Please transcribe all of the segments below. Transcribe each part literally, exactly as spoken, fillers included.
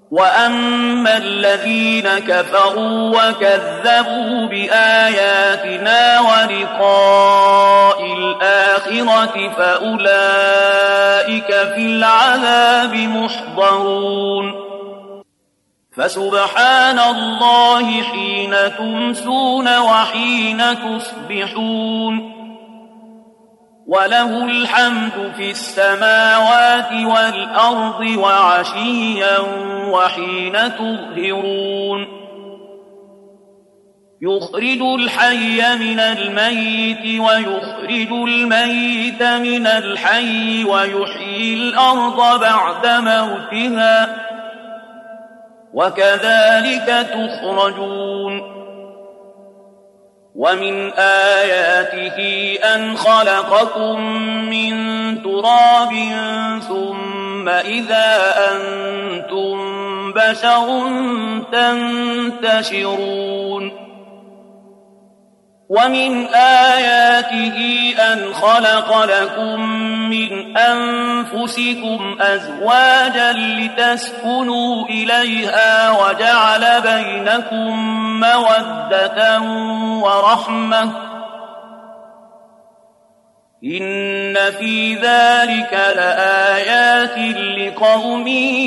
وأما الذين كفروا وكذبوا بآياتنا ولقاء الآخرة فأولئك في العذاب محضرون فسبحان الله حين تمسون وحين تصبحون وله الحمد في السماوات والأرض وعشيا وحين تظهرون يخرج الحي من الميت ويخرج الميت من الحي ويحيي الأرض بعد موتها وكذلك تخرجون ومن آياته أن خلقكم من تراب ثم إذا أنتم بشر تنتشرون ومن آياته أن خلق لكم من أنفسكم أزواجا لتسكنوا إليها وجعل بينكم مودة ورحمة إن في ذلك لآيات لقوم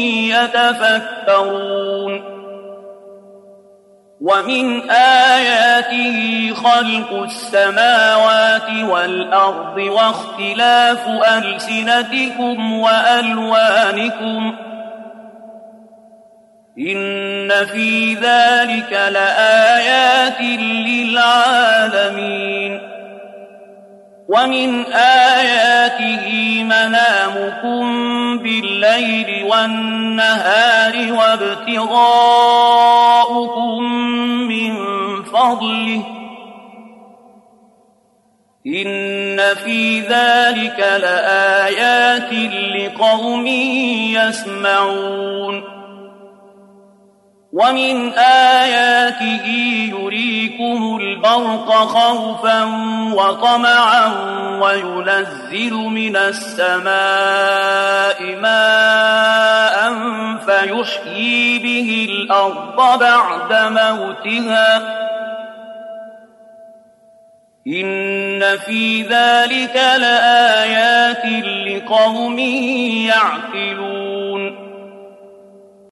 يتفكرون ومن آياته خلق السماوات والأرض واختلاف ألسنتكم وألوانكم إن في ذلك لآيات للعالمين ومن آياته منامكم بالليل والنهار وابتغاؤكم من فضله إن في ذلك لآيات لقوم يسمعون ومن آياته يريكم البرق خوفا وطمعا وينزل من السماء ماء فيحيي به الأرض بعد موتها إن في ذلك لآيات لقوم يعقلون